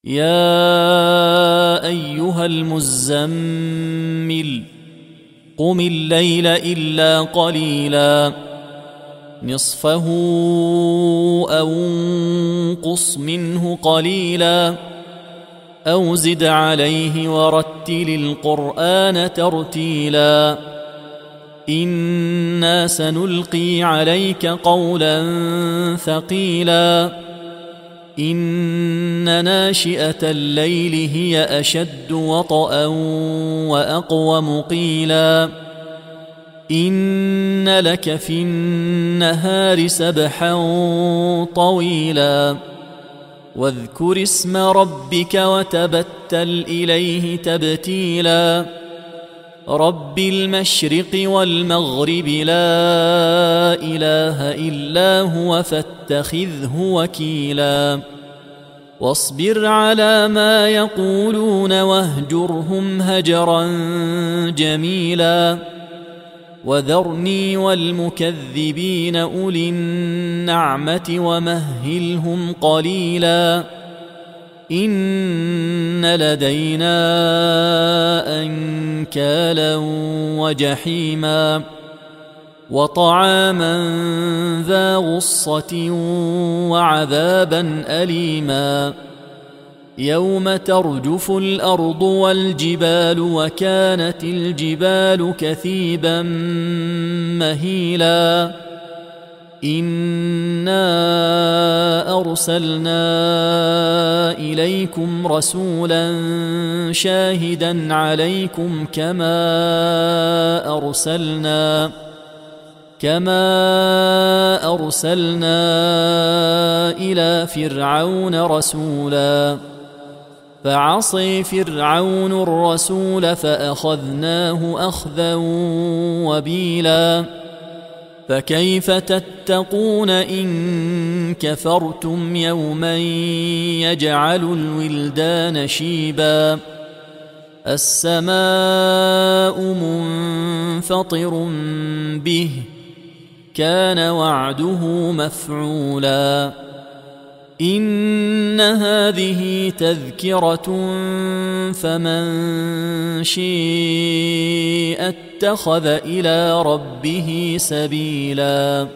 يا أيها المزمل قم الليل إلا قليلا نصفه أو انقص منه قليلا أو زد عليه ورتل القرآن ترتيلا إنا سنلقي عليك قولا ثقيلا إن ناشئة الليل هي أشد وطئا وأقوم قيلا إن لك في النهار سبحا طويلا واذكر اسم ربك وتبتل إليه تبتيلا رب المشرق والمغرب لا إله إلا هو فاتخذه وكيلا واصبر على ما يقولون واهجرهم هجرا جميلا وذرني والمكذبين أولي النعمة ومهلهم قليلا إن لدينا أنكالا وجحيما وطعاما ذا غصة وعذابا أليما يوم ترجف الأرض والجبال وكانت الجبال كثيبا مهيلا إنا أرسلنا إليكم رسولا شاهدا عليكم كما أرسلنا إلى فرعون رسولا فعصي فرعون الرسول فأخذناه أخذا وبيلا فكيف تتقون إن كفرتم يوما يجعل الولدان شيبا السماء منفطر به كان وعده مفعولا إن هذه تذكرة فمن شيء اتخذ إلى ربه سبيلا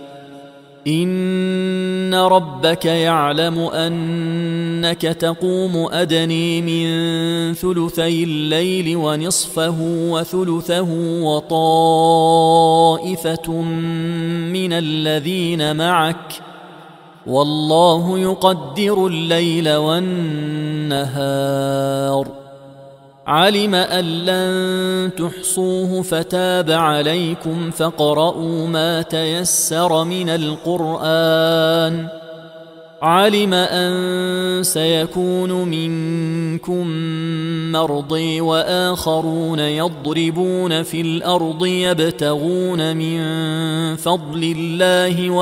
إن ربك يعلم أنك تقوم أدني من ثلثي الليل ونصفه وثلثه وطائفة من الذين معك والله يقدر الليل والنهار علم أن لن تحصوه فتاب عليكم فاقرؤوا ما تيسر من القرآن علم أن سيكون منكم مرضى وآخرون يضربون في الأرض يبتغون من فضل الله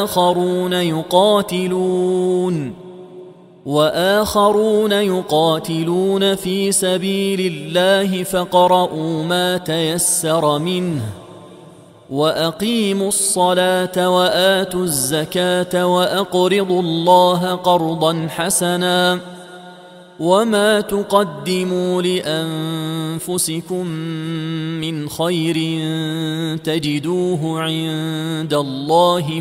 وآخرون يقاتلون في سبيل الله فاقرؤوا ما تيسر منه وأقيموا الصلاة وآتوا الزكاة وأقرضوا الله قرضا حسنا وما تقدموا لأنفسكم من خير تجدوه عند الله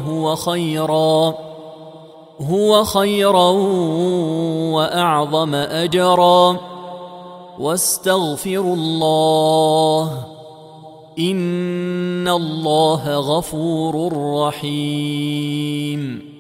هو خيرا وأعظم أجرا واستغفروا الله إن الله غفور رحيم